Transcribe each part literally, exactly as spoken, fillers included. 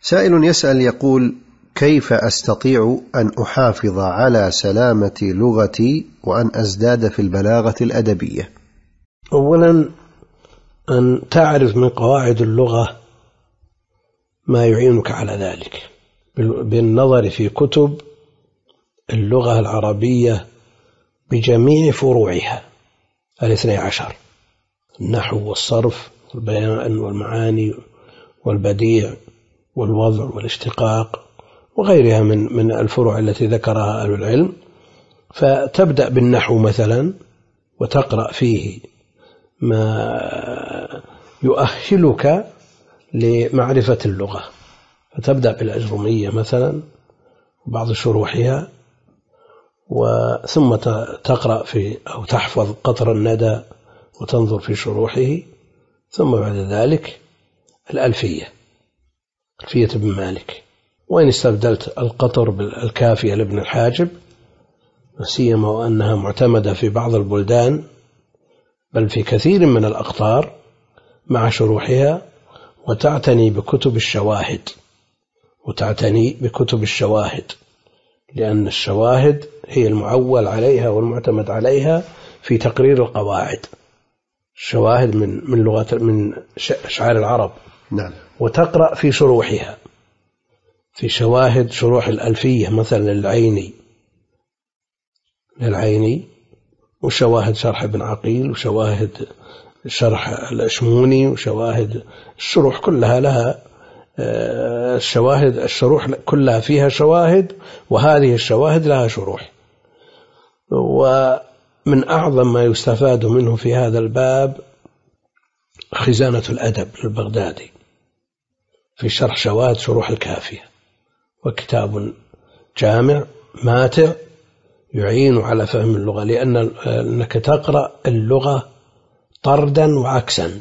سائل يسأل يقول: كيف أستطيع أن أحافظ على سلامة لغتي وأن أزداد في البلاغة الأدبية؟ أولا أن تعرف من قواعد اللغة ما يعينك على ذلك بالنظر في كتب اللغة العربية بجميع فروعها الاثني عشر: النحو والصرف والبيان والمعاني والبديع والوضع والاشتقاق وغيرها من من الفروع التي ذكرها أهل العلم. فتبدأ بالنحو مثلا وتقرأ فيه ما يؤهلك لمعرفة اللغة، فتبدأ بالأجرمية مثلا وبعض شروحها، وثم تقرأ في أو تحفظ قطر الندى وتنظر في شروحه، ثم بعد ذلك الألفية، ألفية ابن مالك، وإن استبدلت القطر بالكافية لابن الحاجب، سيما وأنها معتمدة في بعض البلدان بل في كثير من الأقطار مع شروحها، وتعتني بكتب الشواهد وتعتني بكتب الشواهد لأن الشواهد هي المعول عليها والمعتمد عليها في تقرير القواعد. الشواهد من من لغة من أشعار العرب. نعم. وتقرأ في شروحها، في شواهد شروح الألفية مثلا للعيني للعيني وشواهد شرح ابن عقيل وشواهد شرح الأشموني وشواهد الشروح كلها لها الشواهد الشروح كلها فيها شواهد، وهذه الشواهد لها شروح. ومن أعظم ما يستفاد منه في هذا الباب خزانة الأدب للبغدادي في شرح شواهد شروح الكافية، وكتاب جامع ماتع يعين على فهم اللغة، لأن أنك تقرأ اللغة طردا وعكسا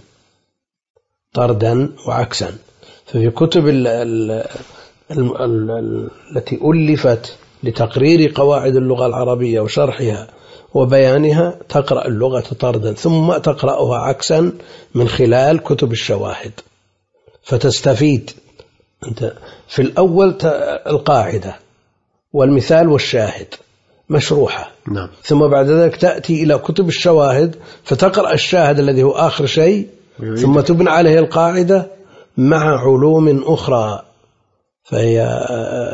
طردا وعكسا. ففي كتب ال ال ال ال التي ألفت لتقرير قواعد اللغة العربية وشرحها وبيانها تقرأ اللغة طردا، ثم تقرأها عكسا من خلال كتب الشواهد، فتستفيد أنت في الأول القاعدة والمثال والشاهد مشروحة. نعم. ثم بعد ذلك تأتي إلى كتب الشواهد فتقرأ الشاهد الذي هو آخر شيء، ثم تبنى عليه القاعدة مع علوم أخرى، فهي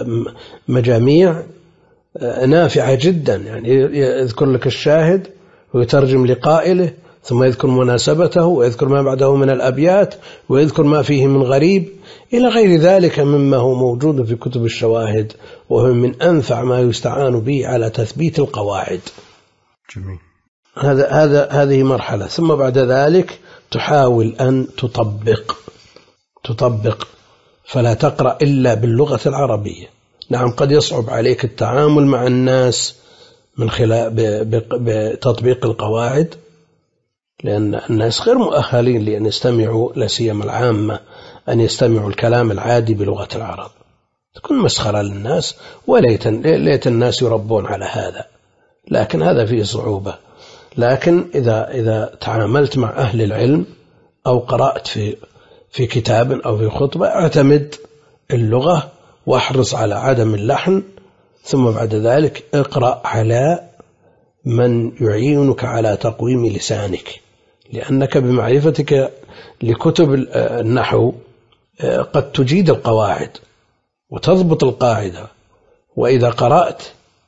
مجاميع نافعة جدا. يعني يذكر لك الشاهد ويترجم لقائله، ثم يذكر مناسبته ويذكر ما بعده من الأبيات ويذكر ما فيه من غريب إلى غير ذلك مما هو موجود في كتب الشواهد، وهو من أنفع ما يستعان به على تثبيت القواعد. جميل. هذا هذا هذه مرحلة. ثم بعد ذلك تحاول أن تطبق تطبق فلا تقرأ إلا باللغة العربية. نعم، قد يصعب عليك التعامل مع الناس من خلال بتطبيق القواعد، لأن الناس غير مؤهلين لأن يستمعوا، لا سيما العامة، أن يستمعوا الكلام العادي بلغة العرب، تكون مسخرة للناس، وليت ليت الناس يربون على هذا، لكن هذا فيه صعوبة. لكن إذا إذا تعاملت مع أهل العلم أو قرأت في في كتاب أو في خطبة، اعتمد اللغة واحرص على عدم اللحن، ثم بعد ذلك اقرأ على من يعينك على تقويم لسانك، لأنك بمعرفتك لكتب النحو قد تجيد القواعد وتضبط القاعدة، وإذا قرأت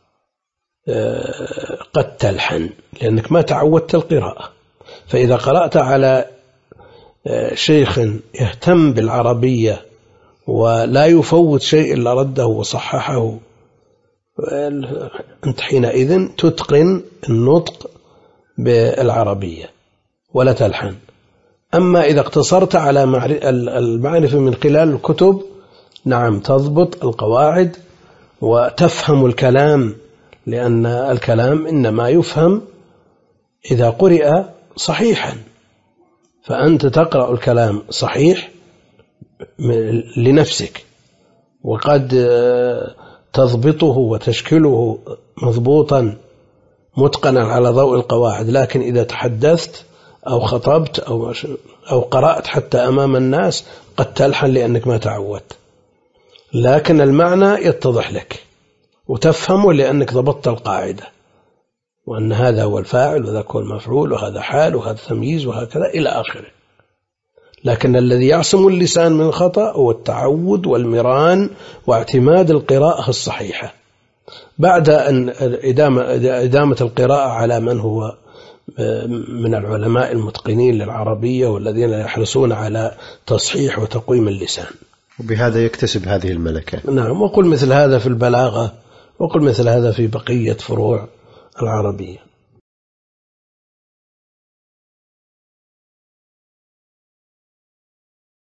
قد تلحن لأنك ما تعودت القراءة. فإذا قرأت على شيخ يهتم بالعربية ولا يفوت شيء إلا رده وصححه، أنت حينئذ تتقن النطق بالعربية ولا تلحن. أما إذا اقتصرت على المعرفة من خلال الكتب، نعم تضبط القواعد وتفهم الكلام، لأن الكلام إنما يفهم إذا قرئ صحيحا، فأنت تقرأ الكلام صحيح لنفسك، وقد تضبطه وتشكله مضبوطا متقنا على ضوء القواعد. لكن إذا تحدثت أو خطبت أو أو قرأت حتى أمام الناس قد تلحن لأنك ما تعودت. لكن المعنى يتضح لك وتفهمه لأنك ضبطت القاعدة، وأن هذا هو الفاعل وذاك هو المفعول وهذا حال وهذا تمييز وهكذا إلى آخره. لكن الذي يعصم اللسان من الخطأ هو التعود والمران واعتماد القراءة الصحيحة بعد أن إدامة القراءة على من هو من العلماء المتقنين للعربية والذين يحرصون على تصحيح وتقويم اللسان، وبهذا يكتسب هذه الملكة. نعم. وقل مثل هذا في البلاغة، وقل مثل هذا في بقية فروع العربية.